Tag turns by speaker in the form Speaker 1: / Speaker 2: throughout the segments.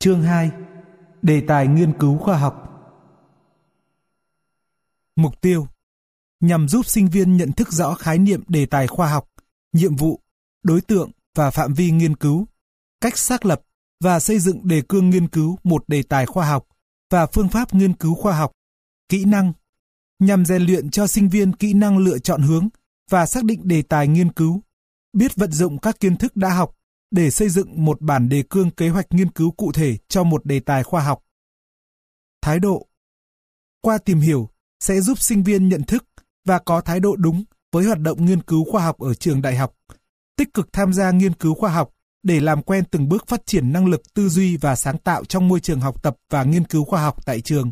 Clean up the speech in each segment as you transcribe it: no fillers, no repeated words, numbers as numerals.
Speaker 1: Chương 2. Đề tài nghiên cứu khoa học. Mục tiêu nhằm giúp sinh viên nhận thức rõ khái niệm đề tài khoa học, nhiệm vụ, đối tượng và phạm vi nghiên cứu, cách xác lập và xây dựng đề cương nghiên cứu một đề tài khoa học và phương pháp nghiên cứu khoa học, kỹ năng, nhằm rèn luyện cho sinh viên kỹ năng lựa chọn hướng và xác định đề tài nghiên cứu, biết vận dụng các kiến thức đã học để xây dựng một bản đề cương kế hoạch nghiên cứu cụ thể cho một đề tài khoa học. Thái độ qua tìm hiểu sẽ giúp sinh viên nhận thức và có thái độ đúng với hoạt động nghiên cứu khoa học ở trường đại học, tích cực tham gia nghiên cứu khoa học để làm quen từng bước phát triển năng lực tư duy và sáng tạo trong môi trường học tập và nghiên cứu khoa học tại trường.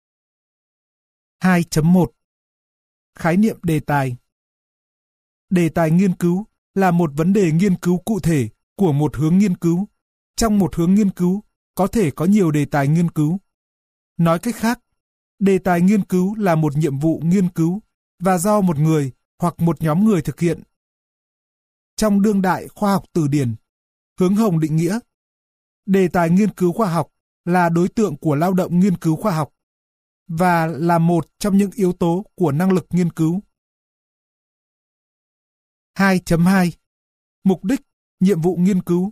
Speaker 1: 2.1 Khái niệm đề tài. Đề tài nghiên cứu là một vấn đề nghiên cứu cụ thể của một hướng nghiên cứu. Trong một hướng nghiên cứu, có thể có nhiều đề tài nghiên cứu. Nói cách khác, đề tài nghiên cứu là một nhiệm vụ nghiên cứu và do một người hoặc một nhóm người thực hiện. Trong đương đại khoa học từ điển, Hướng Hồng định nghĩa, đề tài nghiên cứu khoa học là đối tượng của lao động nghiên cứu khoa học và là một trong những yếu tố của năng lực nghiên cứu. 2.2 Mục đích, nhiệm vụ nghiên cứu.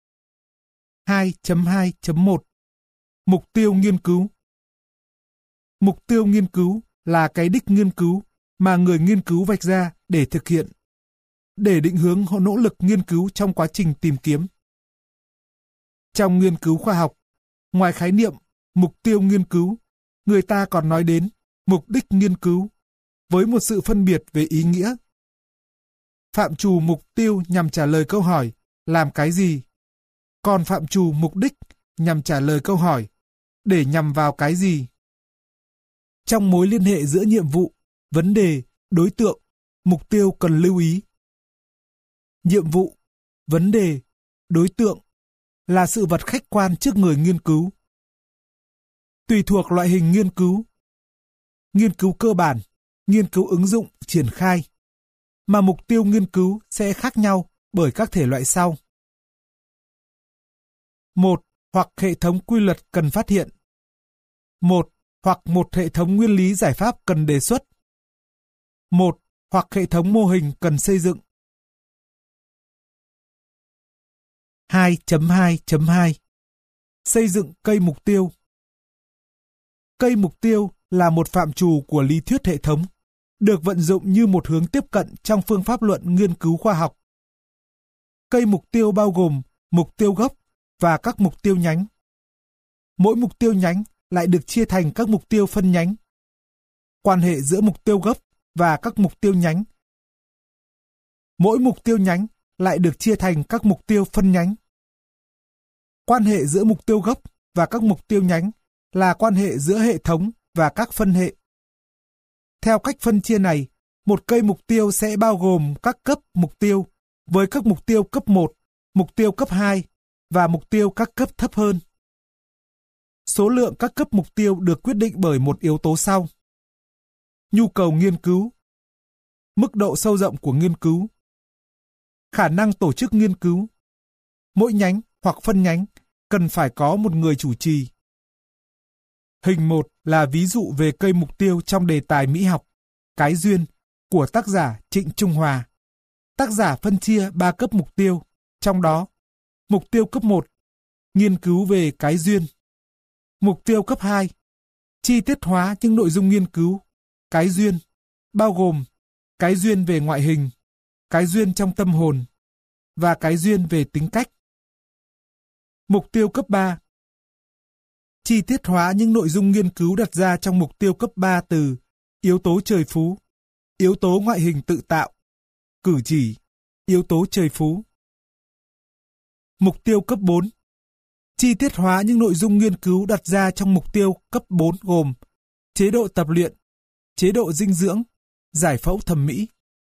Speaker 1: 2.2.1 Mục tiêu nghiên cứu. Mục tiêu nghiên cứu là cái đích nghiên cứu mà người nghiên cứu vạch ra để thực hiện, để định hướng nỗ lực nghiên cứu trong quá trình tìm kiếm. Trong nghiên cứu khoa học, ngoài khái niệm mục tiêu nghiên cứu, người ta còn nói đến mục đích nghiên cứu, với một sự phân biệt về ý nghĩa. Phạm trù mục tiêu nhằm trả lời câu hỏi làm cái gì, còn phạm trù mục đích nhằm trả lời câu hỏi để nhằm vào cái gì. Trong mối liên hệ giữa nhiệm vụ, vấn đề, đối tượng, mục tiêu cần lưu ý. Nhiệm vụ, vấn đề, đối tượng là sự vật khách quan trước người nghiên cứu. Tùy thuộc loại hình nghiên cứu cơ bản, nghiên cứu ứng dụng, triển khai, mà mục tiêu nghiên cứu sẽ khác nhau bởi các thể loại sau. 1. Hoặc hệ thống quy luật cần phát hiện. 1. Hoặc một hệ thống nguyên lý giải pháp cần đề xuất. 1. Hoặc hệ thống mô hình cần xây dựng. 2.2.2 Xây dựng cây mục tiêu. Cây mục tiêu là một phạm trù của lý thuyết hệ thống, được vận dụng như một hướng tiếp cận trong phương pháp luận nghiên cứu khoa học. Cây mục tiêu bao gồm mục tiêu gốc và các mục tiêu nhánh. Mỗi mục tiêu nhánh lại được chia thành các mục tiêu phân nhánh. Quan hệ giữa mục tiêu gốc và các mục tiêu nhánh. Mỗi mục tiêu nhánh lại được chia thành các mục tiêu phân nhánh. Quan hệ giữa mục tiêu gốc và các mục tiêu nhánh là quan hệ giữa hệ thống và các phân hệ. Theo cách phân chia này, một cây mục tiêu sẽ bao gồm các cấp mục tiêu với các mục tiêu cấp 1, mục tiêu cấp 2 và mục tiêu các cấp thấp hơn. Số lượng các cấp mục tiêu được quyết định bởi một yếu tố sau. Nhu cầu nghiên cứu, mức độ sâu rộng của nghiên cứu, khả năng tổ chức nghiên cứu. Mỗi nhánh hoặc phân nhánh cần phải có một người chủ trì. Hình 1 là ví dụ về cây mục tiêu trong đề tài Mỹ học, Cái duyên của tác giả Trịnh Trung Hòa. Tác giả phân chia 3 cấp mục tiêu, trong đó mục tiêu cấp 1, nghiên cứu về cái duyên. Mục tiêu cấp 2, chi tiết hóa những nội dung nghiên cứu, cái duyên, bao gồm cái duyên về ngoại hình, cái duyên trong tâm hồn và cái duyên về tính cách. Mục tiêu cấp 3, chi tiết hóa những nội dung nghiên cứu đặt ra trong mục tiêu cấp 3 từ yếu tố trời phú, yếu tố ngoại hình tự tạo, cử chỉ, yếu tố trời phú. Mục tiêu cấp 4, chi tiết hóa những nội dung nghiên cứu đặt ra trong mục tiêu cấp 4 gồm chế độ tập luyện, chế độ dinh dưỡng, giải phẫu thẩm mỹ.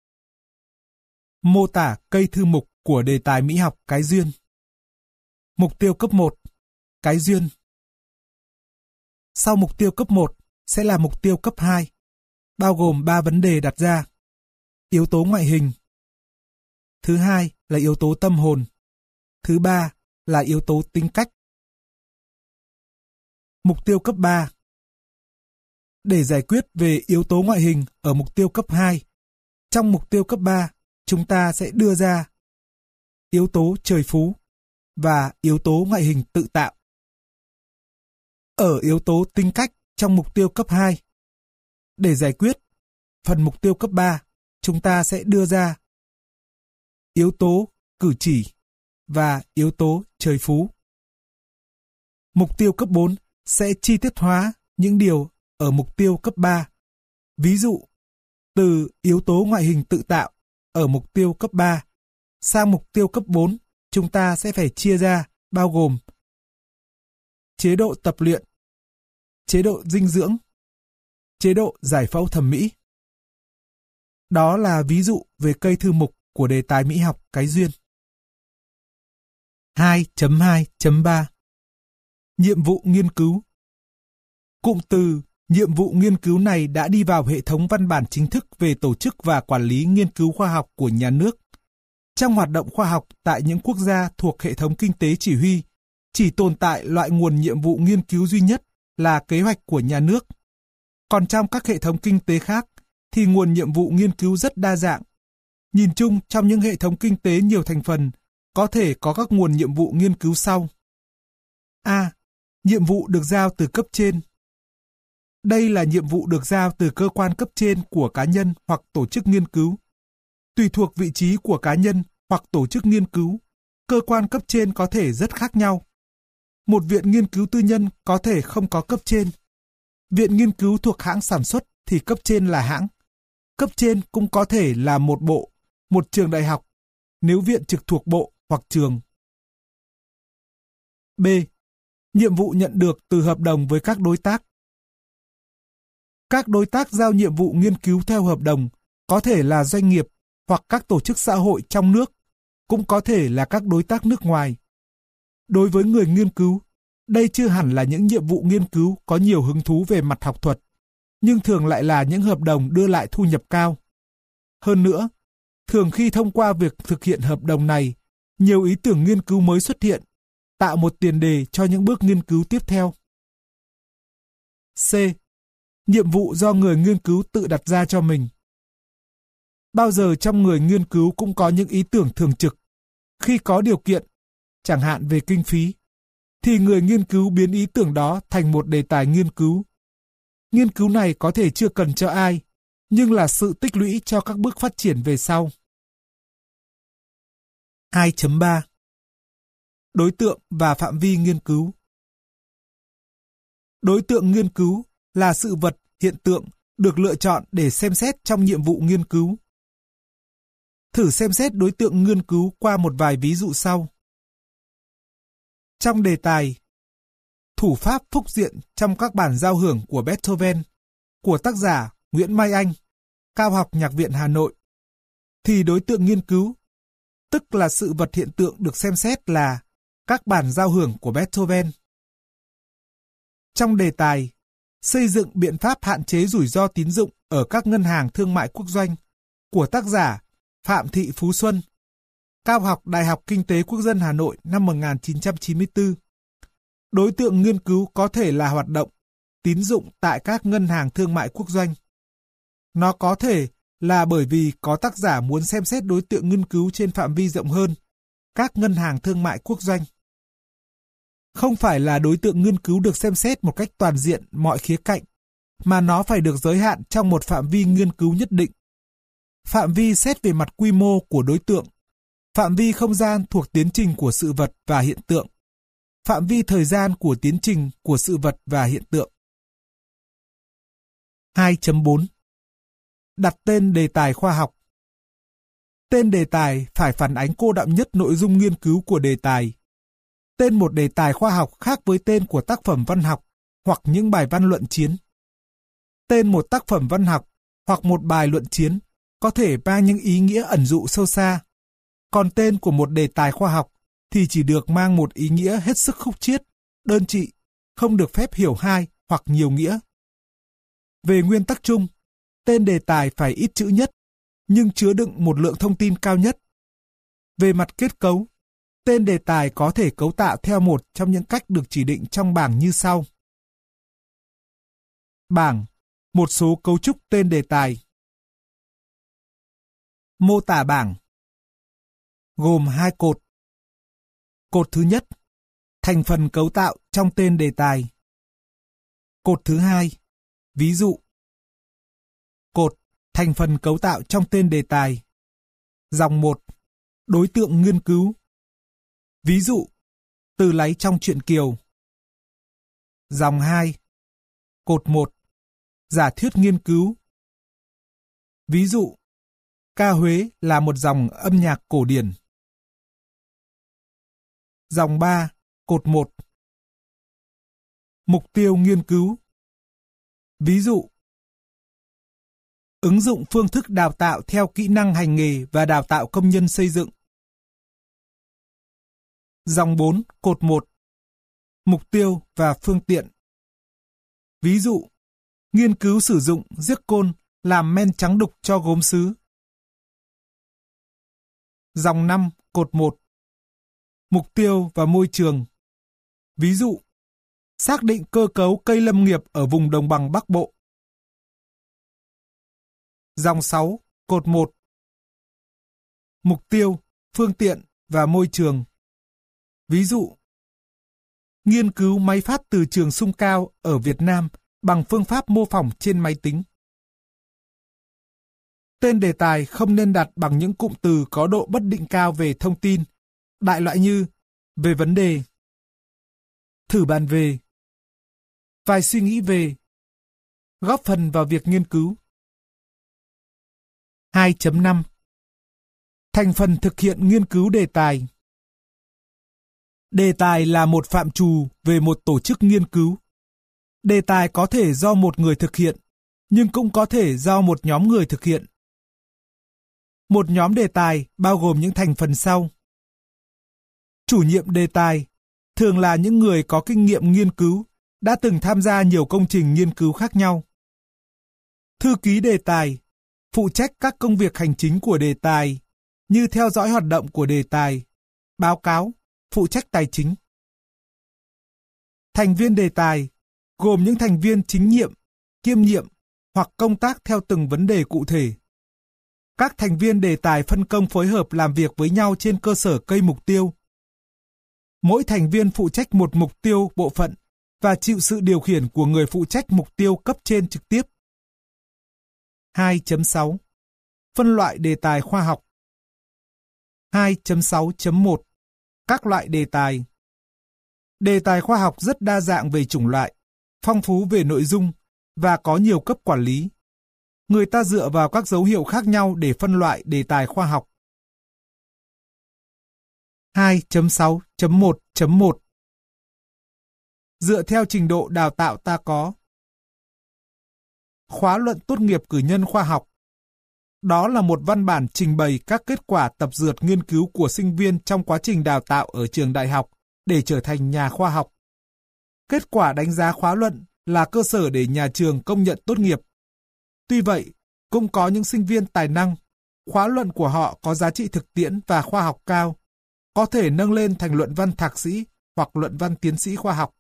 Speaker 1: Mô tả cây thư mục của đề tài Mỹ học Cái duyên. Mục tiêu cấp 1, cái duyên. Sau mục tiêu cấp 1 sẽ là mục tiêu cấp 2, bao gồm 3 vấn đề đặt ra. Yếu tố ngoại hình. Thứ hai là yếu tố tâm hồn. Thứ ba là yếu tố tính cách. Mục tiêu cấp 3. Để giải quyết về yếu tố ngoại hình ở mục tiêu cấp 2, trong mục tiêu cấp 3, chúng ta sẽ đưa ra yếu tố trời phú và yếu tố ngoại hình tự tạo. Ở yếu tố tính cách trong mục tiêu cấp 2, để giải quyết phần mục tiêu cấp 3, chúng ta sẽ đưa ra yếu tố cử chỉ và yếu tố trời phú. Mục tiêu cấp 4 sẽ chi tiết hóa những điều ở mục tiêu cấp 3. Ví dụ, từ yếu tố ngoại hình tự tạo ở mục tiêu cấp 3 sang mục tiêu cấp 4, chúng ta sẽ phải chia ra bao gồm chế độ tập luyện, chế độ dinh dưỡng, chế độ giải phẫu thẩm mỹ. Đó là ví dụ về cây thư mục của đề tài mỹ học cái duyên. 2.2.3 Nhiệm vụ nghiên cứu. Cụm từ nhiệm vụ nghiên cứu này đã đi vào hệ thống văn bản chính thức về tổ chức và quản lý nghiên cứu khoa học của nhà nước. Trong hoạt động khoa học tại những quốc gia thuộc hệ thống kinh tế chỉ huy, chỉ tồn tại loại nguồn nhiệm vụ nghiên cứu duy nhất là kế hoạch của nhà nước. Còn trong các hệ thống kinh tế khác, thì nguồn nhiệm vụ nghiên cứu rất đa dạng. Nhìn chung, trong những hệ thống kinh tế nhiều thành phần, có thể có các nguồn nhiệm vụ nghiên cứu sau. A. Nhiệm vụ được giao từ cấp trên. Đây là nhiệm vụ được giao từ cơ quan cấp trên của cá nhân hoặc tổ chức nghiên cứu. Tùy thuộc vị trí của cá nhân hoặc tổ chức nghiên cứu, cơ quan cấp trên có thể rất khác nhau. Một viện nghiên cứu tư nhân có thể không có cấp trên. Viện nghiên cứu thuộc hãng sản xuất thì cấp trên là hãng. Cấp trên cũng có thể là một bộ, một trường đại học, nếu viện trực thuộc bộ hoặc trường. B. Nhiệm vụ nhận được từ hợp đồng với các đối tác. Các đối tác giao nhiệm vụ nghiên cứu theo hợp đồng có thể là doanh nghiệp hoặc các tổ chức xã hội trong nước, cũng có thể là các đối tác nước ngoài. Đối với người nghiên cứu, đây chưa hẳn là những nhiệm vụ nghiên cứu có nhiều hứng thú về mặt học thuật, nhưng thường lại là những hợp đồng đưa lại thu nhập cao. Hơn nữa, thường khi thông qua việc thực hiện hợp đồng này, nhiều ý tưởng nghiên cứu mới xuất hiện, tạo một tiền đề cho những bước nghiên cứu tiếp theo. C. Nhiệm vụ do người nghiên cứu tự đặt ra cho mình. Bao giờ trong người nghiên cứu cũng có những ý tưởng thường trực. Khi có điều kiện, chẳng hạn về kinh phí, thì người nghiên cứu biến ý tưởng đó thành một đề tài nghiên cứu. Nghiên cứu này có thể chưa cần cho ai, nhưng là sự tích lũy cho các bước phát triển về sau. 2.3 Đối tượng và phạm vi nghiên cứu. Đối tượng nghiên cứu là sự vật, hiện tượng được lựa chọn để xem xét trong nhiệm vụ nghiên cứu. Thử xem xét đối tượng nghiên cứu qua một vài ví dụ sau. Trong đề tài Thủ pháp phúc diện trong các bản giao hưởng của Beethoven của tác giả Nguyễn Mai Anh, Cao học Nhạc viện Hà Nội, thì đối tượng nghiên cứu, tức là sự vật hiện tượng được xem xét là các bản giao hưởng của Beethoven. Trong đề tài Xây dựng biện pháp hạn chế rủi ro tín dụng ở các ngân hàng thương mại quốc doanh của tác giả Phạm Thị Phú Xuân, Cao học Đại học Kinh tế Quốc dân Hà Nội năm 1994. Đối tượng nghiên cứu có thể là hoạt động tín dụng tại các ngân hàng thương mại quốc doanh. Nó có thể là bởi vì có tác giả muốn xem xét đối tượng nghiên cứu trên phạm vi rộng hơn, các ngân hàng thương mại quốc doanh. Không phải là đối tượng nghiên cứu được xem xét một cách toàn diện mọi khía cạnh, mà nó phải được giới hạn trong một phạm vi nghiên cứu nhất định. Phạm vi xét về mặt quy mô của đối tượng, phạm vi không gian thuộc tiến trình của sự vật và hiện tượng, phạm vi thời gian của tiến trình của sự vật và hiện tượng. 2.4 Đặt tên đề tài khoa học. Tên đề tài phải phản ánh cô đọng nhất nội dung nghiên cứu của đề tài. Tên một đề tài khoa học khác với tên của tác phẩm văn học hoặc những bài văn luận chiến. Tên một tác phẩm văn học hoặc một bài luận chiến có thể mang những ý nghĩa ẩn dụ sâu xa, còn tên của một đề tài khoa học thì chỉ được mang một ý nghĩa hết sức khúc chiết, đơn trị, không được phép hiểu hai hoặc nhiều nghĩa. Về nguyên tắc chung, tên đề tài phải ít chữ nhất, nhưng chứa đựng một lượng thông tin cao nhất. Về mặt kết cấu, tên đề tài có thể cấu tạo theo một trong những cách được chỉ định trong bảng như sau. Bảng, một số cấu trúc tên đề tài. Mô tả bảng gồm 2 cột. Cột thứ nhất, thành phần cấu tạo trong tên đề tài. Cột thứ hai, ví dụ. Cột, thành phần cấu tạo trong tên đề tài. Dòng 1, đối tượng nghiên cứu. Ví dụ, từ lấy trong truyện Kiều. Dòng 2, cột 1, giả thuyết nghiên cứu. Ví dụ, ca Huế là một dòng âm nhạc cổ điển. Dòng 3, cột 1, mục tiêu nghiên cứu. Ví dụ, ứng dụng phương thức đào tạo theo kỹ năng hành nghề và đào tạo công nhân xây dựng. Dòng 4, cột 1, mục tiêu và phương tiện. Ví dụ, nghiên cứu sử dụng zircon làm men trắng đục cho gốm sứ. Dòng 5, cột 1, mục tiêu và môi trường. Ví dụ, xác định cơ cấu cây lâm nghiệp ở vùng đồng bằng Bắc Bộ. Dòng 6, cột 1, mục tiêu, phương tiện và môi trường. Ví dụ, nghiên cứu máy phát từ trường xung cao ở Việt Nam bằng phương pháp mô phỏng trên máy tính. Tên đề tài không nên đặt bằng những cụm từ có độ bất định cao về thông tin, đại loại như về vấn đề, thử bàn về, vài suy nghĩ về, góp phần vào việc nghiên cứu. 2.5 Thành phần thực hiện nghiên cứu đề tài. Đề tài là một phạm trù về một tổ chức nghiên cứu. Đề tài có thể do một người thực hiện, nhưng cũng có thể do một nhóm người thực hiện. Một nhóm đề tài bao gồm những thành phần sau. Chủ nhiệm đề tài thường là những người có kinh nghiệm nghiên cứu, đã từng tham gia nhiều công trình nghiên cứu khác nhau. Thư ký đề tài phụ trách các công việc hành chính của đề tài, như theo dõi hoạt động của đề tài, báo cáo, phụ trách tài chính. Thành viên đề tài gồm những thành viên chính nhiệm, kiêm nhiệm hoặc công tác theo từng vấn đề cụ thể. Các thành viên đề tài phân công phối hợp làm việc với nhau trên cơ sở cây mục tiêu. Mỗi thành viên phụ trách một mục tiêu bộ phận và chịu sự điều khiển của người phụ trách mục tiêu cấp trên trực tiếp. 2.6 Phân loại đề tài khoa học. 2.6.1 Các loại đề tài. Đề tài khoa học rất đa dạng về chủng loại, phong phú về nội dung và có nhiều cấp quản lý. Người ta dựa vào các dấu hiệu khác nhau để phân loại đề tài khoa học. 2.6.1.1 Dựa theo trình độ đào tạo ta có. Khóa luận tốt nghiệp cử nhân khoa học. Đó là một văn bản trình bày các kết quả tập dượt nghiên cứu của sinh viên trong quá trình đào tạo ở trường đại học để trở thành nhà khoa học. Kết quả đánh giá khóa luận là cơ sở để nhà trường công nhận tốt nghiệp. Tuy vậy, cũng có những sinh viên tài năng, khóa luận của họ có giá trị thực tiễn và khoa học cao, có thể nâng lên thành luận văn thạc sĩ hoặc luận văn tiến sĩ khoa học.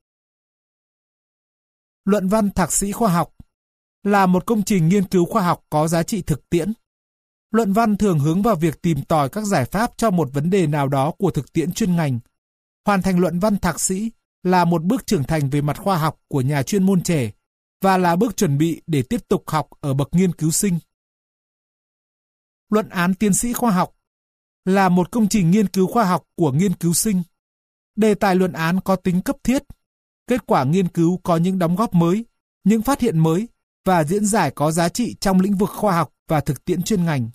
Speaker 1: Luận văn thạc sĩ khoa học là một công trình nghiên cứu khoa học có giá trị thực tiễn. Luận văn thường hướng vào việc tìm tòi các giải pháp cho một vấn đề nào đó của thực tiễn chuyên ngành. Hoàn thành luận văn thạc sĩ là một bước trưởng thành về mặt khoa học của nhà chuyên môn trẻ và là bước chuẩn bị để tiếp tục học ở bậc nghiên cứu sinh. Luận án tiến sĩ khoa học là một công trình nghiên cứu khoa học của nghiên cứu sinh. Đề tài luận án có tính cấp thiết. Kết quả nghiên cứu có những đóng góp mới, những phát hiện mới và diễn giải có giá trị trong lĩnh vực khoa học và thực tiễn chuyên ngành.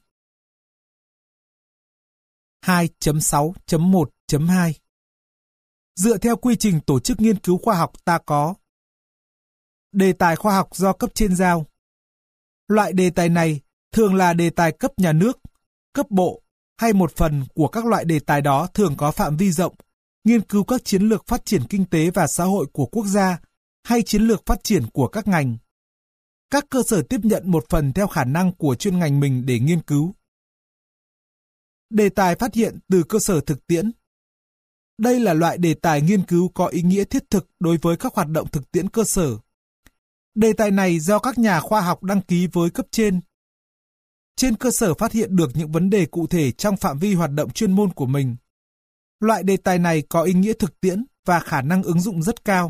Speaker 1: 2.6.1.2 Dựa theo quy trình tổ chức nghiên cứu khoa học ta có. Đề tài khoa học do cấp trên giao. Loại đề tài này thường là đề tài cấp nhà nước, cấp bộ hay một phần của các loại đề tài đó thường có phạm vi rộng, nghiên cứu các chiến lược phát triển kinh tế và xã hội của quốc gia hay chiến lược phát triển của các ngành. Các cơ sở tiếp nhận một phần theo khả năng của chuyên ngành mình để nghiên cứu. Đề tài phát hiện từ cơ sở thực tiễn. Đây là loại đề tài nghiên cứu có ý nghĩa thiết thực đối với các hoạt động thực tiễn cơ sở. Đề tài này do các nhà khoa học đăng ký với cấp trên cơ sở phát hiện được những vấn đề cụ thể trong phạm vi hoạt động chuyên môn của mình. Loại đề tài này có ý nghĩa thực tiễn và khả năng ứng dụng rất cao.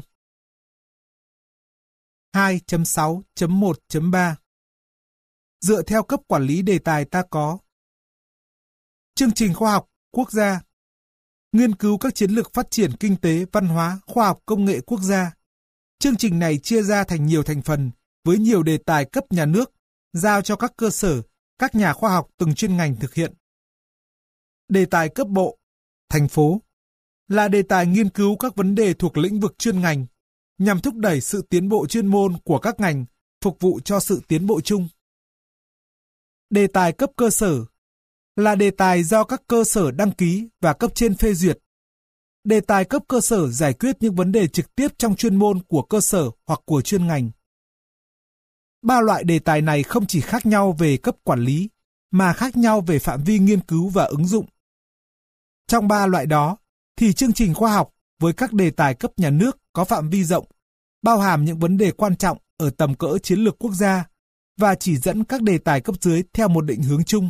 Speaker 1: 2.6.1.3 Dựa theo cấp quản lý đề tài ta có: chương trình khoa học quốc gia, nghiên cứu các chiến lược phát triển kinh tế, văn hóa, khoa học công nghệ quốc gia. Chương trình này chia ra thành nhiều thành phần với nhiều đề tài cấp nhà nước, giao cho các cơ sở, các nhà khoa học từng chuyên ngành thực hiện. Đề tài cấp bộ, thành phố là đề tài nghiên cứu các vấn đề thuộc lĩnh vực chuyên ngành, nhằm thúc đẩy sự tiến bộ chuyên môn của các ngành, phục vụ cho sự tiến bộ chung. Đề tài cấp cơ sở là đề tài do các cơ sở đăng ký và cấp trên phê duyệt. Đề tài cấp cơ sở giải quyết những vấn đề trực tiếp trong chuyên môn của cơ sở hoặc của chuyên ngành. Ba loại đề tài này không chỉ khác nhau về cấp quản lý, mà khác nhau về phạm vi nghiên cứu và ứng dụng. Trong ba loại đó, thì chương trình khoa học với các đề tài cấp nhà nước có phạm vi rộng, bao hàm những vấn đề quan trọng ở tầm cỡ chiến lược quốc gia và chỉ dẫn các đề tài cấp dưới theo một định hướng chung.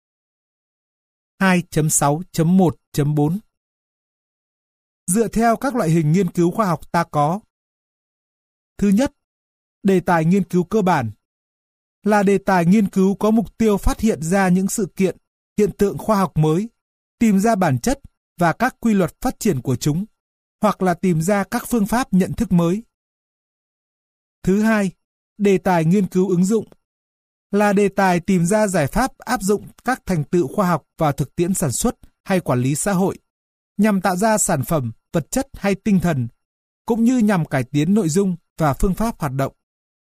Speaker 1: 2.6.1.4 Dựa theo các loại hình nghiên cứu khoa học ta có: thứ nhất, đề tài nghiên cứu cơ bản là đề tài nghiên cứu có mục tiêu phát hiện ra những sự kiện, hiện tượng khoa học mới, tìm ra bản chất và các quy luật phát triển của chúng, hoặc là tìm ra các phương pháp nhận thức mới. Thứ hai, đề tài nghiên cứu ứng dụng là đề tài tìm ra giải pháp áp dụng các thành tựu khoa học vào thực tiễn sản xuất hay quản lý xã hội, nhằm tạo ra sản phẩm, vật chất hay tinh thần, cũng như nhằm cải tiến nội dung và phương pháp hoạt động.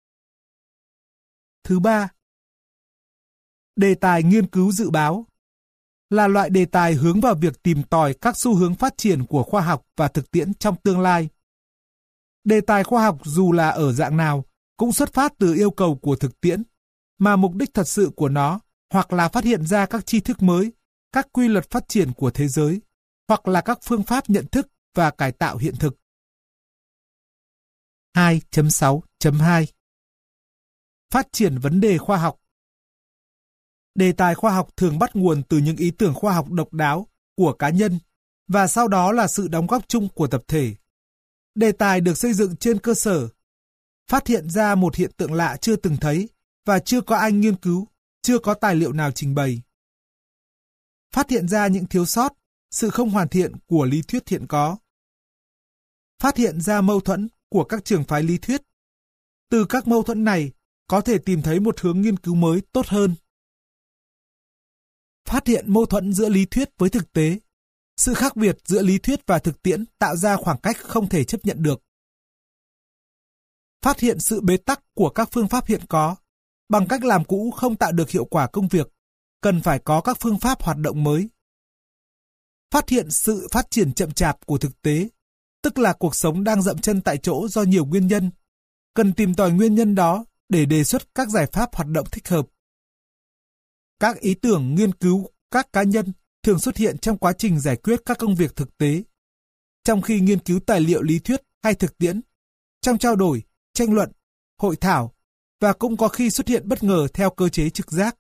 Speaker 1: Thứ ba, đề tài nghiên cứu dự báo là loại đề tài hướng vào việc tìm tòi các xu hướng phát triển của khoa học và thực tiễn trong tương lai. Đề tài khoa học dù là ở dạng nào cũng xuất phát từ yêu cầu của thực tiễn, mà mục đích thật sự của nó hoặc là phát hiện ra các tri thức mới, các quy luật phát triển của thế giới, hoặc là các phương pháp nhận thức và cải tạo hiện thực. 2.6.2 Phát triển vấn đề khoa học. Đề tài khoa học thường bắt nguồn từ những ý tưởng khoa học độc đáo của cá nhân và sau đó là sự đóng góp chung của tập thể. Đề tài được xây dựng trên cơ sở phát hiện ra một hiện tượng lạ chưa từng thấy và chưa có ai nghiên cứu, chưa có tài liệu nào trình bày. Phát hiện ra những thiếu sót, sự không hoàn thiện của lý thuyết hiện có. Phát hiện ra mâu thuẫn của các trường phái lý thuyết. Từ các mâu thuẫn này có thể tìm thấy một hướng nghiên cứu mới tốt hơn. Phát hiện mâu thuẫn giữa lý thuyết với thực tế. Sự khác biệt giữa lý thuyết và thực tiễn tạo ra khoảng cách không thể chấp nhận được. Phát hiện sự bế tắc của các phương pháp hiện có. Bằng cách làm cũ không tạo được hiệu quả công việc, cần phải có các phương pháp hoạt động mới. Phát hiện sự phát triển chậm chạp của thực tế, tức là cuộc sống đang dậm chân tại chỗ do nhiều nguyên nhân. Cần tìm tòi nguyên nhân đó để đề xuất các giải pháp hoạt động thích hợp. Các ý tưởng nghiên cứu các cá nhân thường xuất hiện trong quá trình giải quyết các công việc thực tế, trong khi nghiên cứu tài liệu lý thuyết hay thực tiễn, trong trao đổi, tranh luận, hội thảo, và cũng có khi xuất hiện bất ngờ theo cơ chế trực giác.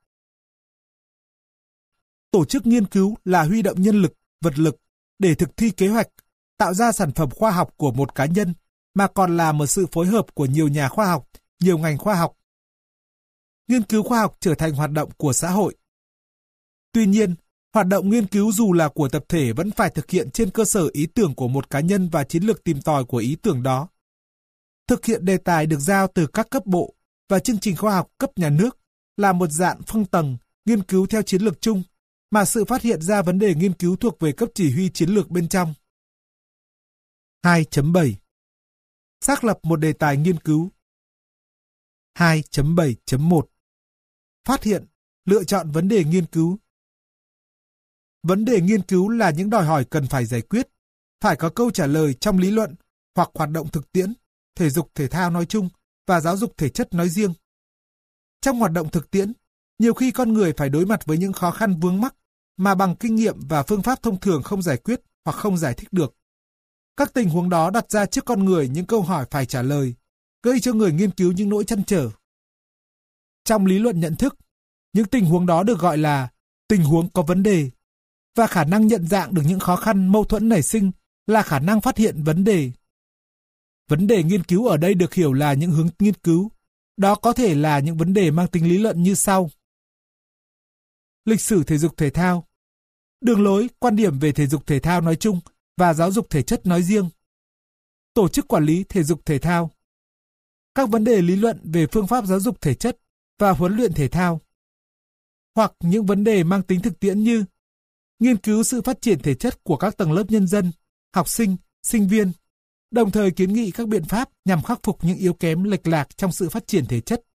Speaker 1: Tổ chức nghiên cứu là huy động nhân lực, vật lực để thực thi kế hoạch, tạo ra sản phẩm khoa học của một cá nhân, mà còn là một sự phối hợp của nhiều nhà khoa học, nhiều ngành khoa học. Nghiên cứu khoa học trở thành hoạt động của xã hội. Tuy nhiên, hoạt động nghiên cứu dù là của tập thể vẫn phải thực hiện trên cơ sở ý tưởng của một cá nhân và chiến lược tìm tòi của ý tưởng đó. Thực hiện đề tài được giao từ các cấp bộ và chương trình khoa học cấp nhà nước là một dạng phân tầng nghiên cứu theo chiến lược chung, mà sự phát hiện ra vấn đề nghiên cứu thuộc về cấp chỉ huy chiến lược bên trong. 2.7 Xác lập một đề tài nghiên cứu. 2.7.1 Phát hiện, lựa chọn vấn đề nghiên cứu. Vấn đề nghiên cứu là những đòi hỏi cần phải giải quyết, phải có câu trả lời trong lý luận hoặc hoạt động thực tiễn, thể dục thể thao nói chung và giáo dục thể chất nói riêng. Trong hoạt động thực tiễn, nhiều khi con người phải đối mặt với những khó khăn vướng mắc mà bằng kinh nghiệm và phương pháp thông thường không giải quyết hoặc không giải thích được. Các tình huống đó đặt ra trước con người những câu hỏi phải trả lời, gây cho người nghiên cứu những nỗi trăn trở. Trong lý luận nhận thức, những tình huống đó được gọi là tình huống có vấn đề, và khả năng nhận dạng được những khó khăn mâu thuẫn nảy sinh là khả năng phát hiện vấn đề. Vấn đề nghiên cứu ở đây được hiểu là những hướng nghiên cứu. Đó có thể là những vấn đề mang tính lý luận như sau. Lịch sử thể dục thể thao, đường lối, quan điểm về thể dục thể thao nói chung và giáo dục thể chất nói riêng, tổ chức quản lý thể dục thể thao, các vấn đề lý luận về phương pháp giáo dục thể chất và huấn luyện thể thao, hoặc những vấn đề mang tính thực tiễn như nghiên cứu sự phát triển thể chất của các tầng lớp nhân dân, học sinh, sinh viên, đồng thời kiến nghị các biện pháp nhằm khắc phục những yếu kém lệch lạc trong sự phát triển thể chất.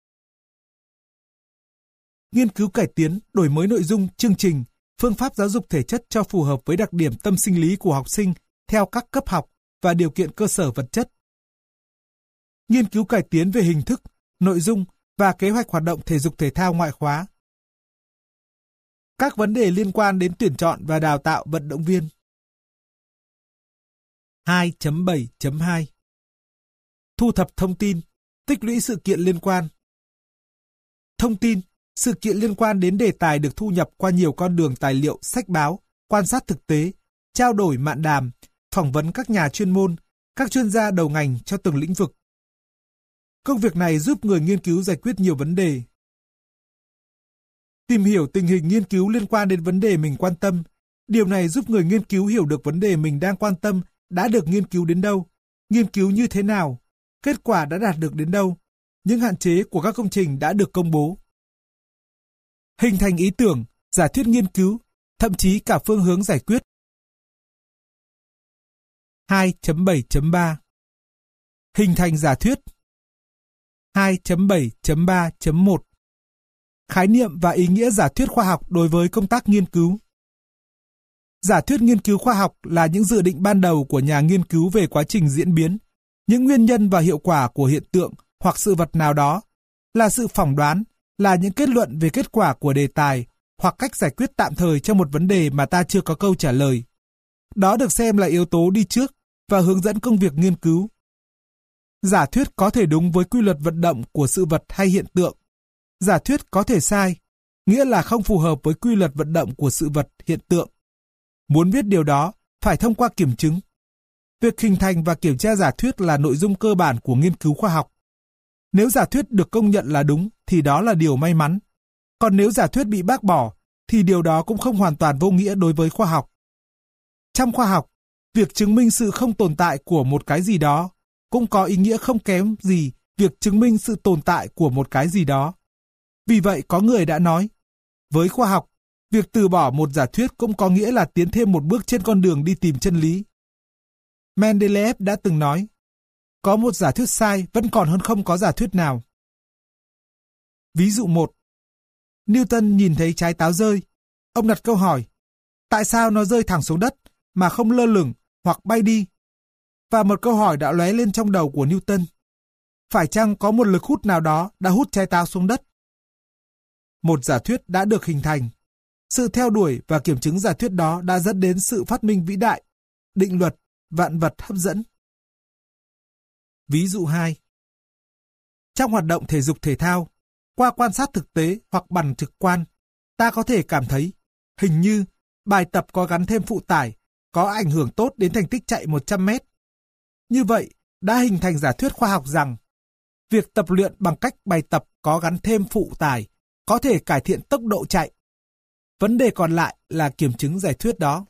Speaker 1: Nghiên cứu cải tiến, đổi mới nội dung, chương trình, phương pháp giáo dục thể chất cho phù hợp với đặc điểm tâm sinh lý của học sinh theo các cấp học và điều kiện cơ sở vật chất. Nghiên cứu cải tiến về hình thức, nội dung và kế hoạch hoạt động thể dục thể thao ngoại khóa. Các vấn đề liên quan đến tuyển chọn và đào tạo vận động viên. 2.7.2 Thu thập thông tin, tích lũy sự kiện liên quan. Thông tin, sự kiện liên quan đến đề tài được thu nhập qua nhiều con đường tài liệu, sách báo, quan sát thực tế, trao đổi mạn đàm, phỏng vấn các nhà chuyên môn, các chuyên gia đầu ngành cho từng lĩnh vực. Công việc này giúp người nghiên cứu giải quyết nhiều vấn đề. Tìm hiểu tình hình nghiên cứu liên quan đến vấn đề mình quan tâm. Điều này giúp người nghiên cứu hiểu được vấn đề mình đang quan tâm đã được nghiên cứu đến đâu, nghiên cứu như thế nào, kết quả đã đạt được đến đâu, những hạn chế của các công trình đã được công bố. Hình thành ý tưởng, giả thuyết nghiên cứu, thậm chí cả phương hướng giải quyết. 2.7.3 Hình thành giả thuyết. 2.7.3.1 Khái niệm và ý nghĩa giả thuyết khoa học đối với công tác nghiên cứu. Giả thuyết nghiên cứu khoa học là những dự định ban đầu của nhà nghiên cứu về quá trình diễn biến, những nguyên nhân và hiệu quả của hiện tượng hoặc sự vật nào đó, là sự phỏng đoán, là những kết luận về kết quả của đề tài hoặc cách giải quyết tạm thời cho một vấn đề mà ta chưa có câu trả lời. Đó được xem là yếu tố đi trước và hướng dẫn công việc nghiên cứu. Giả thuyết có thể đúng với quy luật vận động của sự vật hay hiện tượng. Giả thuyết có thể sai, nghĩa là không phù hợp với quy luật vận động của sự vật, hiện tượng. Muốn biết điều đó, phải thông qua kiểm chứng. Việc hình thành và kiểm tra giả thuyết là nội dung cơ bản của nghiên cứu khoa học. Nếu giả thuyết được công nhận là đúng, thì đó là điều may mắn. Còn nếu giả thuyết bị bác bỏ, thì điều đó cũng không hoàn toàn vô nghĩa đối với khoa học. Trong khoa học, việc chứng minh sự không tồn tại của một cái gì đó cũng có ý nghĩa không kém gì việc chứng minh sự tồn tại của một cái gì đó. Vì vậy có người đã nói, với khoa học, việc từ bỏ một giả thuyết cũng có nghĩa là tiến thêm một bước trên con đường đi tìm chân lý. Mendeleev đã từng nói, có một giả thuyết sai vẫn còn hơn không có giả thuyết nào. Ví dụ 1. Newton nhìn thấy trái táo rơi. Ông đặt câu hỏi, tại sao nó rơi thẳng xuống đất mà không lơ lửng hoặc bay đi? Và một câu hỏi đã lóe lên trong đầu của Newton. Phải chăng có một lực hút nào đó đã hút trái táo xuống đất? Một giả thuyết đã được hình thành. Sự theo đuổi và kiểm chứng giả thuyết đó đã dẫn đến sự phát minh vĩ đại, định luật, vạn vật hấp dẫn. Ví dụ 2. Trong hoạt động thể dục thể thao, qua quan sát thực tế hoặc bằng trực quan, ta có thể cảm thấy, hình như bài tập có gắn thêm phụ tải có ảnh hưởng tốt đến thành tích chạy 100 mét. Như vậy, đã hình thành giả thuyết khoa học rằng việc tập luyện bằng cách bài tập có gắn thêm phụ tải có thể cải thiện tốc độ chạy. Vấn đề còn lại là kiểm chứng giả thuyết đó.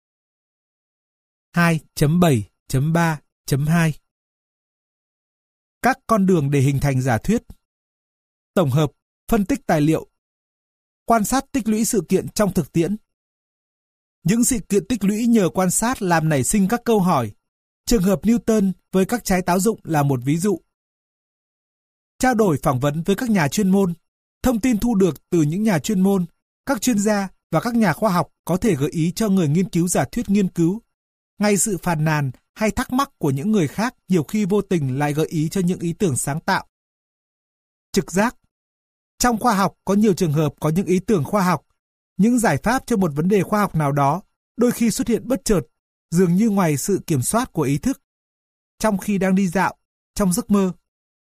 Speaker 1: 2.7.3.2 Các con đường để hình thành giả thuyết. Tổng hợp, phân tích tài liệu. Quan sát tích lũy sự kiện trong thực tiễn. Những sự kiện tích lũy nhờ quan sát làm nảy sinh các câu hỏi. Trường hợp Newton với các trái táo rụng là một ví dụ. Trao đổi phỏng vấn với các nhà chuyên môn. Thông tin thu được từ những nhà chuyên môn, các chuyên gia và các nhà khoa học có thể gợi ý cho người nghiên cứu giả thuyết nghiên cứu. Ngay sự phàn nàn hay thắc mắc của những người khác nhiều khi vô tình lại gợi ý cho những ý tưởng sáng tạo. Trực giác. Trong khoa học có nhiều trường hợp có những ý tưởng khoa học, những giải pháp cho một vấn đề khoa học nào đó đôi khi xuất hiện bất chợt, dường như ngoài sự kiểm soát của ý thức. Trong khi đang đi dạo, trong giấc mơ.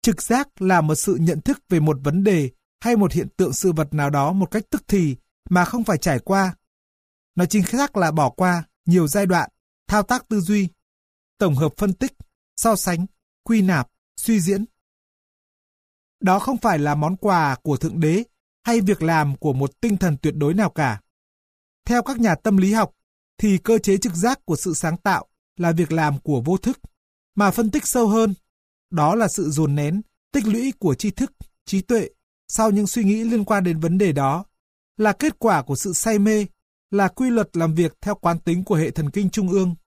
Speaker 1: Trực giác là một sự nhận thức về một vấn đề hay một hiện tượng sự vật nào đó một cách tức thì mà không phải trải qua. Nói chính xác là bỏ qua nhiều giai đoạn, thao tác tư duy, tổng hợp phân tích, so sánh, quy nạp, suy diễn. Đó không phải là món quà của Thượng Đế hay việc làm của một tinh thần tuyệt đối nào cả. Theo các nhà tâm lý học, thì cơ chế trực giác của sự sáng tạo là việc làm của vô thức, mà phân tích sâu hơn, đó là sự dồn nén, tích lũy của tri thức, trí tuệ sau những suy nghĩ liên quan đến vấn đề đó, là kết quả của sự say mê, là quy luật làm việc theo quán tính của hệ thần kinh trung ương.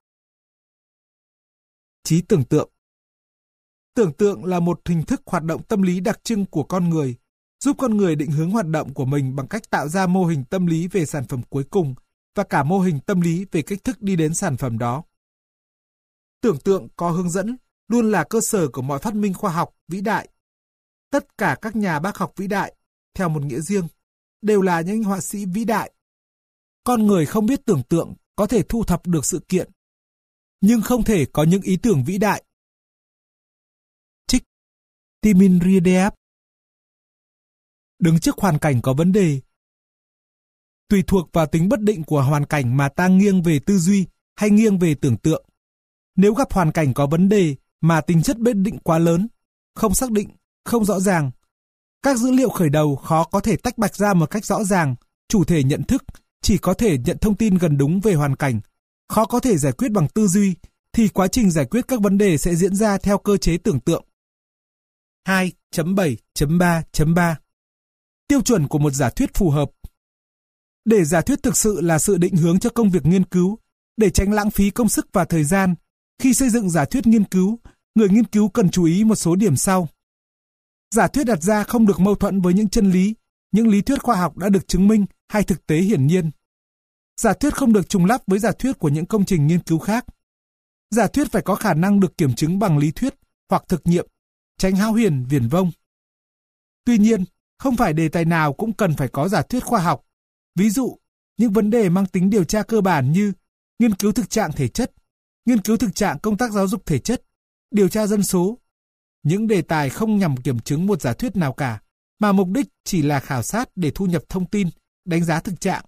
Speaker 1: Trí tưởng tượng. Tưởng tượng là một hình thức hoạt động tâm lý đặc trưng của con người, giúp con người định hướng hoạt động của mình bằng cách tạo ra mô hình tâm lý về sản phẩm cuối cùng và cả mô hình tâm lý về cách thức đi đến sản phẩm đó. Tưởng tượng có hướng dẫn luôn là cơ sở của mọi phát minh khoa học vĩ đại. Tất cả các nhà bác học vĩ đại, theo một nghĩa riêng, đều là những họa sĩ vĩ đại. Con người không biết tưởng tượng có thể thu thập được sự kiện, nhưng không thể có những ý tưởng vĩ đại. Trích Timin Riedeap. Đứng trước hoàn cảnh có vấn đề, tùy thuộc vào tính bất định của hoàn cảnh mà ta nghiêng về tư duy hay nghiêng về tưởng tượng. Nếu gặp hoàn cảnh có vấn đề mà tính chất bất định quá lớn, không xác định, không rõ ràng, các dữ liệu khởi đầu khó có thể tách bạch ra một cách rõ ràng, chủ thể nhận thức chỉ có thể nhận thông tin gần đúng về hoàn cảnh, khó có thể giải quyết bằng tư duy, thì quá trình giải quyết các vấn đề sẽ diễn ra theo cơ chế tưởng tượng. 2.7.3.3 Tiêu chuẩn của một giả thuyết phù hợp. Để giả thuyết thực sự là sự định hướng cho công việc nghiên cứu, để tránh lãng phí công sức và thời gian, khi xây dựng giả thuyết nghiên cứu, người nghiên cứu cần chú ý một số điểm sau. Giả thuyết đặt ra không được mâu thuẫn với những chân lý, những lý thuyết khoa học đã được chứng minh hay thực tế hiển nhiên. Giả thuyết không được trùng lắp với giả thuyết của những công trình nghiên cứu khác. Giả thuyết phải có khả năng được kiểm chứng bằng lý thuyết hoặc thực nghiệm, tránh hão huyền, viển vông. Tuy nhiên, không phải đề tài nào cũng cần phải có giả thuyết khoa học. Ví dụ, những vấn đề mang tính điều tra cơ bản như nghiên cứu thực trạng thể chất, nghiên cứu thực trạng công tác giáo dục thể chất, điều tra dân số. Những đề tài không nhằm kiểm chứng một giả thuyết nào cả, mà mục đích chỉ là khảo sát để thu nhập thông tin, đánh giá thực trạng.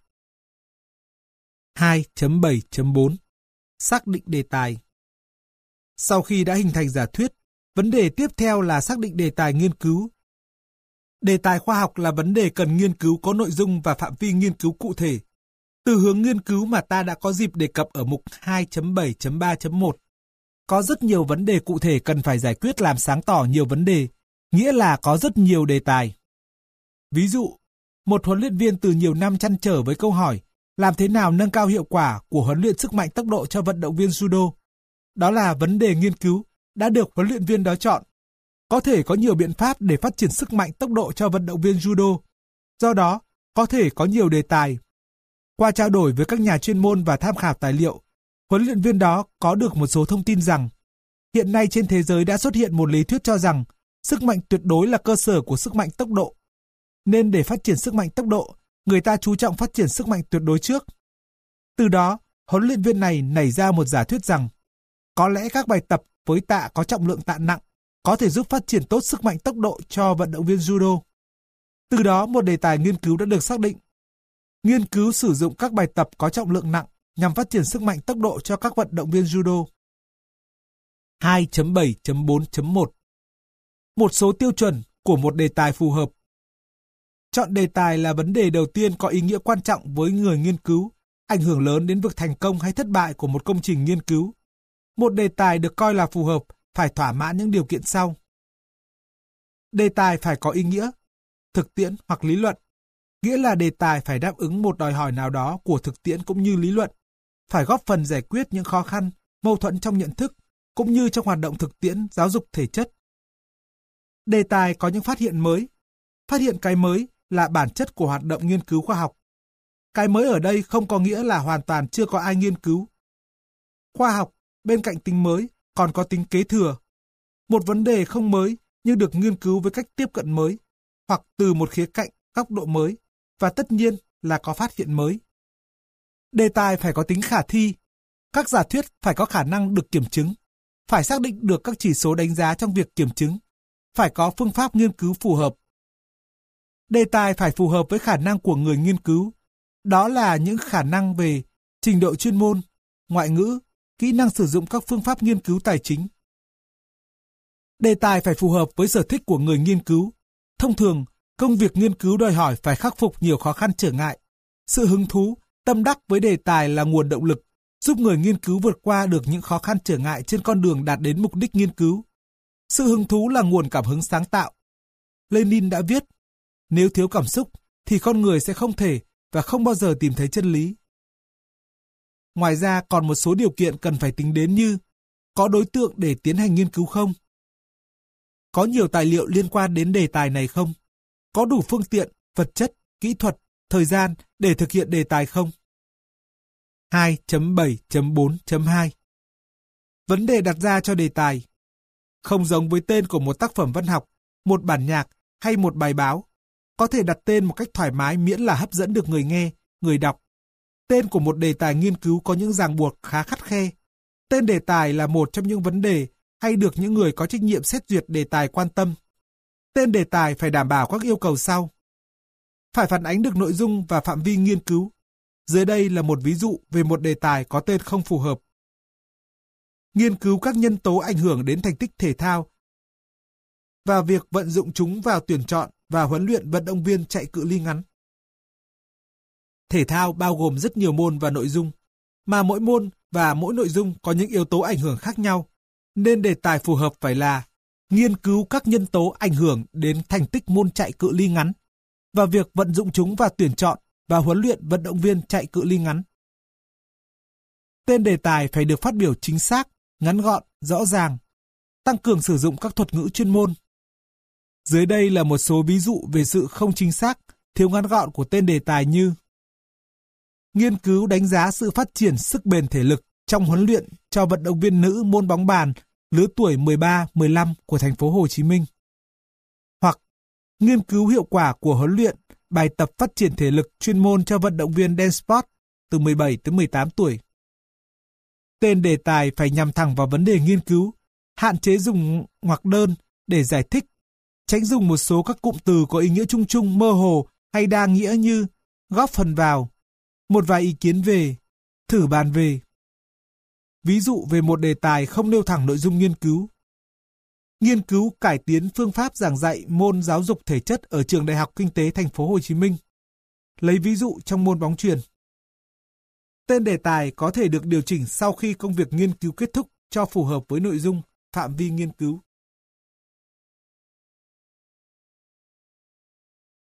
Speaker 1: 2.7.4 Xác định đề tài. Sau khi đã hình thành giả thuyết, vấn đề tiếp theo là xác định đề tài nghiên cứu. Đề tài khoa học là vấn đề cần nghiên cứu có nội dung và phạm vi nghiên cứu cụ thể. Từ hướng nghiên cứu mà ta đã có dịp đề cập ở mục 2.7.3.1. Có rất nhiều vấn đề cụ thể cần phải giải quyết làm sáng tỏ nhiều vấn đề, nghĩa là có rất nhiều đề tài. Ví dụ, một huấn luyện viên từ nhiều năm trăn trở với câu hỏi làm thế nào nâng cao hiệu quả của huấn luyện sức mạnh tốc độ cho vận động viên judo. Đó là vấn đề nghiên cứu đã được huấn luyện viên đó chọn. Có thể có nhiều biện pháp để phát triển sức mạnh tốc độ cho vận động viên judo. Do đó, có thể có nhiều đề tài. Qua trao đổi với các nhà chuyên môn và tham khảo tài liệu, huấn luyện viên đó có được một số thông tin rằng hiện nay trên thế giới đã xuất hiện một lý thuyết cho rằng sức mạnh tuyệt đối là cơ sở của sức mạnh tốc độ. Nên để phát triển sức mạnh tốc độ, người ta chú trọng phát triển sức mạnh tuyệt đối trước. Từ đó, huấn luyện viên này nảy ra một giả thuyết rằng có lẽ các bài tập với tạ có trọng lượng tạ nặng có thể giúp phát triển tốt sức mạnh tốc độ cho vận động viên judo. Từ đó một đề tài nghiên cứu đã được xác định. Nghiên cứu sử dụng các bài tập có trọng lượng nặng nhằm phát triển sức mạnh tốc độ cho các vận động viên judo. 2.7.4.1 Một số tiêu chuẩn của một đề tài phù hợp. Chọn đề tài là vấn đề đầu tiên có ý nghĩa quan trọng với người nghiên cứu, ảnh hưởng lớn đến việc thành công hay thất bại của một công trình nghiên cứu. Một đề tài được coi là phù hợp phải thỏa mãn những điều kiện sau. Đề tài phải có ý nghĩa, thực tiễn hoặc lý luận, nghĩa là đề tài phải đáp ứng một đòi hỏi nào đó của thực tiễn cũng như lý luận, phải góp phần giải quyết những khó khăn, mâu thuẫn trong nhận thức, cũng như trong hoạt động thực tiễn giáo dục thể chất. Đề tài có những phát hiện mới. Phát hiện cái mới là bản chất của hoạt động nghiên cứu khoa học. Cái mới ở đây không có nghĩa là hoàn toàn chưa có ai nghiên cứu. Khoa học, bên cạnh tính mới, còn có tính kế thừa. Một vấn đề không mới nhưng được nghiên cứu với cách tiếp cận mới, hoặc từ một khía cạnh, góc độ mới, và tất nhiên là có phát hiện mới. Đề tài phải có tính khả thi. Các giả thuyết phải có khả năng được kiểm chứng, phải xác định được các chỉ số đánh giá trong việc kiểm chứng. phải có phương pháp nghiên cứu phù hợp. Đề tài phải phù hợp với khả năng của người nghiên cứu. Đó là những khả năng về trình độ chuyên môn, ngoại ngữ, kỹ năng sử dụng các phương pháp nghiên cứu tài chính. Đề tài phải phù hợp với sở thích của người nghiên cứu. Thông thường, công việc nghiên cứu đòi hỏi phải khắc phục nhiều khó khăn trở ngại. Sự hứng thú, tâm đắc với đề tài là nguồn động lực, giúp người nghiên cứu vượt qua được những khó khăn trở ngại trên con đường đạt đến mục đích nghiên cứu. Sự hứng thú là nguồn cảm hứng sáng tạo. Lenin đã viết, nếu thiếu cảm xúc thì con người sẽ không thể và không bao giờ tìm thấy chân lý. Ngoài ra còn một số điều kiện cần phải tính đến như có đối tượng để tiến hành nghiên cứu không? Có nhiều tài liệu liên quan đến đề tài này không? Có đủ phương tiện, vật chất, kỹ thuật, thời gian để thực hiện đề tài không? 2.7.4.2 Vấn đề đặt ra cho đề tài. Không giống với tên của một tác phẩm văn học, một bản nhạc hay một bài báo, có thể đặt tên một cách thoải mái miễn là hấp dẫn được người nghe, người đọc. Tên của một đề tài nghiên cứu có những ràng buộc khá khắt khe. Tên đề tài là một trong những vấn đề hay được những người có trách nhiệm xét duyệt đề tài quan tâm. Tên đề tài phải đảm bảo các yêu cầu sau. Phải phản ánh được nội dung và phạm vi nghiên cứu. Dưới đây là một ví dụ về một đề tài có tên không phù hợp. Nghiên cứu các nhân tố ảnh hưởng đến thành tích thể thao và việc vận dụng chúng vào tuyển chọn và huấn luyện vận động viên chạy cự ly ngắn. Thể thao bao gồm rất nhiều môn và nội dung, mà mỗi môn và mỗi nội dung có những yếu tố ảnh hưởng khác nhau, nên đề tài phù hợp phải là nghiên cứu các nhân tố ảnh hưởng đến thành tích môn chạy cự ly ngắn và việc vận dụng chúng vào tuyển chọn và huấn luyện vận động viên chạy cự ly ngắn. Tên đề tài phải được phát biểu chính xác, ngắn gọn, rõ ràng, tăng cường sử dụng các thuật ngữ chuyên môn. Dưới đây là một số ví dụ về sự không chính xác, thiếu ngắn gọn của tên đề tài như nghiên cứu đánh giá sự phát triển sức bền thể lực trong huấn luyện cho vận động viên nữ môn bóng bàn lứa tuổi 13-15 của thành phố Hồ Chí Minh. Hoặc nghiên cứu hiệu quả của huấn luyện bài tập phát triển thể lực chuyên môn cho vận động viên dance sport từ 17 tới 18 tuổi. Tên đề tài phải nhằm thẳng vào vấn đề nghiên cứu, hạn chế dùng ngoặc đơn để giải thích, tránh dùng một số các cụm từ có ý nghĩa chung chung, mơ hồ hay đa nghĩa như góp phần vào, một vài ý kiến về, thử bàn về. Ví dụ về một đề tài không nêu thẳng nội dung nghiên cứu. Nghiên cứu cải tiến phương pháp giảng dạy môn giáo dục thể chất ở trường Đại học Kinh tế Thành phố Hồ Chí Minh. Lấy ví dụ trong môn bóng chuyền. Tên đề tài có thể được điều chỉnh sau khi công việc nghiên cứu kết thúc cho phù hợp với nội dung, phạm vi nghiên cứu.